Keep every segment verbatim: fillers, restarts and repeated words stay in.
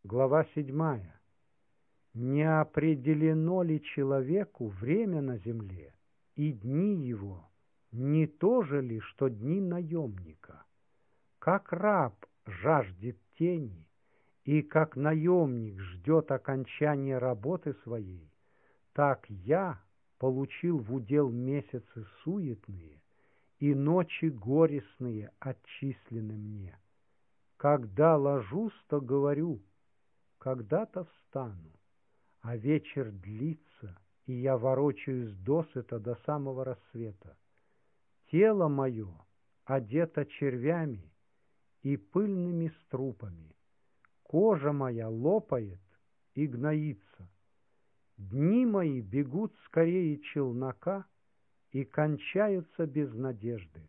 Глава седьмая. Не определено ли человеку время на земле, и дни его не то же ли, что дни наемника? Как раб жаждет тени, и как наемник ждет окончания работы своей, так я получил в удел месяцы суетные, и ночи горестные отчислены мне. Когда ложусь, то говорю, когда-то встану, а вечер длится, и я ворочаюсь досыта до самого рассвета. Тело мое одето червями и пыльными струпами, кожа моя лопает и гноится. Дни мои бегут скорее челнока и кончаются без надежды.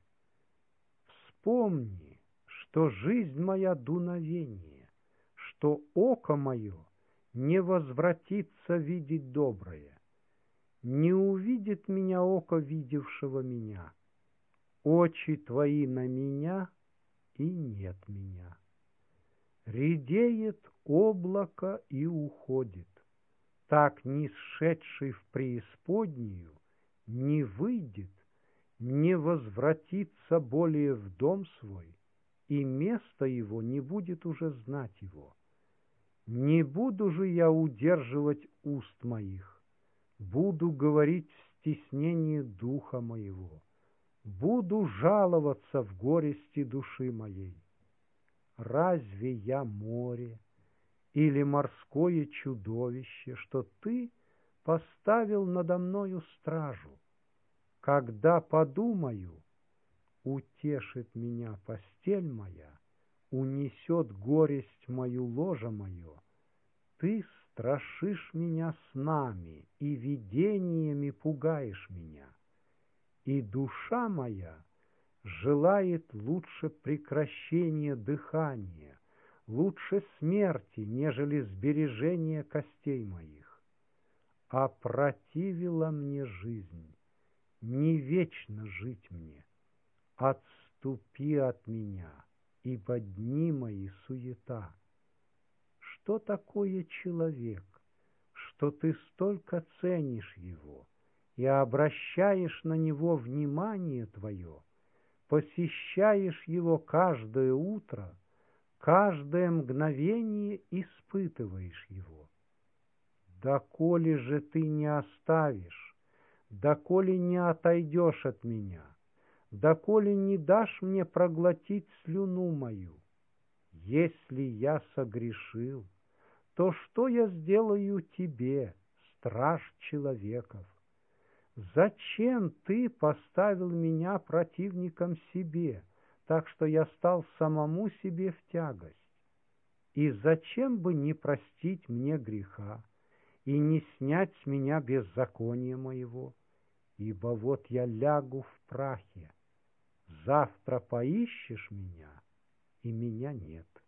Вспомни, что жизнь моя дуновение, что око мое не возвратится видеть доброе. Не увидит меня око видевшего меня. Очи твои на меня, и нет меня. Редеет облако и уходит. Так нисшедший в преисподнюю не выйдет, не возвратится более в дом свой, и место его не будет уже знать его. Не буду же я удерживать уст моих, буду говорить в стеснении духа моего, буду жаловаться в горести души моей. Разве я море или морское чудовище, что ты поставил надо мною стражу? Когда подумаю, утешит меня постель моя, унесет горесть мою ложе мое. Ты страшишь меня снами и видениями пугаешь меня, и душа моя желает лучше прекращения дыхания, лучше смерти, нежели сбережения костей моих. Опротивила мне жизнь, не вечно жить мне. Отступи от меня, ибо дни мои суета. Что такое человек, что ты столько ценишь его и обращаешь на него внимание твое, посещаешь его каждое утро, каждое мгновение испытываешь его? Доколе же ты не оставишь, доколе не отойдешь от меня, доколе не дашь мне проглотить слюну мою? Если я согрешил, то что я сделаю тебе, страж человеков? Зачем ты поставил меня противником себе, так что я стал самому себе в тягость? И зачем бы не простить мне греха и не снять с меня беззакония моего? Ибо вот я лягу в прахе, завтра поищешь меня, и меня нет.